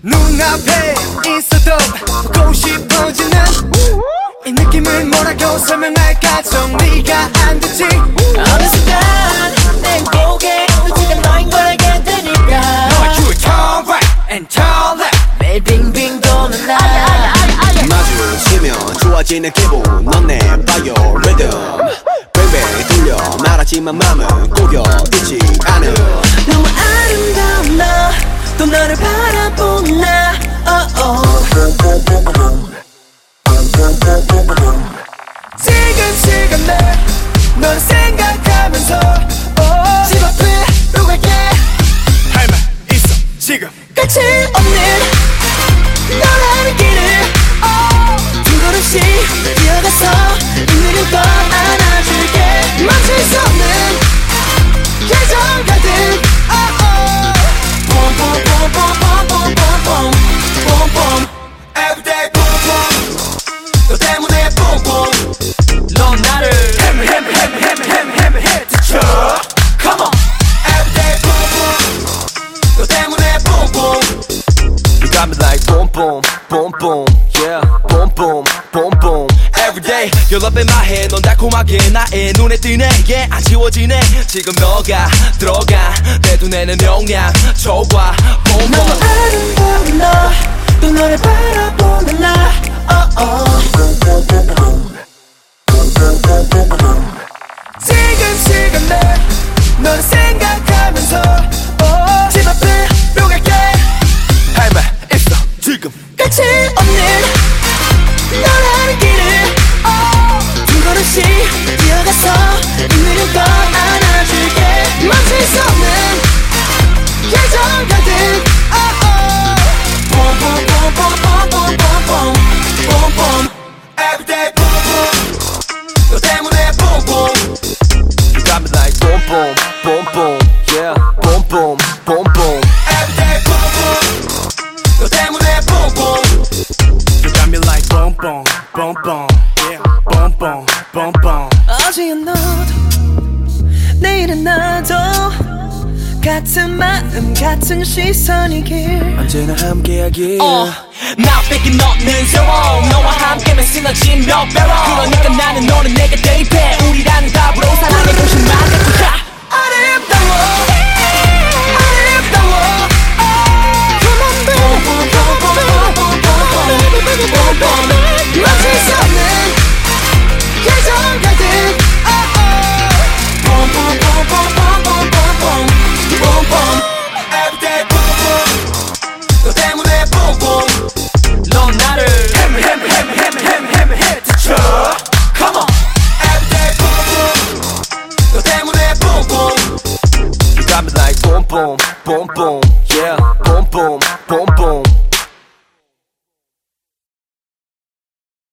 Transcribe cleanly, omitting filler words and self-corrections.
눈앞에 있어도 보고 싶어지는 이 느낌을 뭐라고 설명할까 정리가 안 되지. 어느 순간 내 고개 지금 너인 걸 알게 되니까 너의 큐를 turn right and turn left 매일 빙빙 도는 나 마주치면 좋아지는 기분 넌 내 바이오 리듬 뱅뱅 돌려 말하지만 맘은 꼬여 있지 않음. 너무 아름다운 너 또 너를 바라보는 나 지금 내 너를 생각하면서 집 앞으로 갈게. 할 말 있어 지금 끝이 없는 너라는 길을 두 걸음씩 뛰어가서 있는 걸 안아줄게. 멈출 수 없는 계절 가득 봄봄봄봄봄봄봄봄봄 Everyday boom boom 너 때문에 boom boom 넌 나를 Hammer hit 쳐 Come on Everyday boom boom 너 때문에 boom boom You got me like boom boom boom boom yeah boom boom boom boom Every day you're up in my head 넌 달콤하게 나의 눈에 띄네 yeah 안 지워지네 지금 너가 들어가 내 눈에는 명량 좋아 boom 너무 boom 아름다운 너 또 너를 바라보는 나 지금 내 너를 생각하면서 집 앞으로 갈게. 할 말 있어 지금 끝이 없는 너라는 길을 두 걸음씩 뛰어가서 있는 걸 안아줄게. 멈출 수 없는 계절 가득 봄봄봄봄봄봄봄봄봄 Everyday boom boom 너 때문에 boom boom You got me like boom boom boom boom yeah boom boom boom boom Everyday boom boom 너 때문에 boom boom You got me like boom boom boom boom yeah boom boom boom boom 어제의 너도 내일은 나도 같은 마음 같은 시선이길 언제나 함께하길 나 뺏긴 없는 세월 너와 함께면 쓰러진 몇 배로 그러니까 나는 너는 내게 대입해 우리라는 답으로 사랑의 도시만 갖고 가 아름다워 Come on baby 멈출 수 없는 계절 가득 Everyday boom boom 너 때문에 boom boom 넌 나를 Hammer hit 쳐 Come on Everyday boom boom 너 때문에 boom boom You got me like boom boom boom boom yeah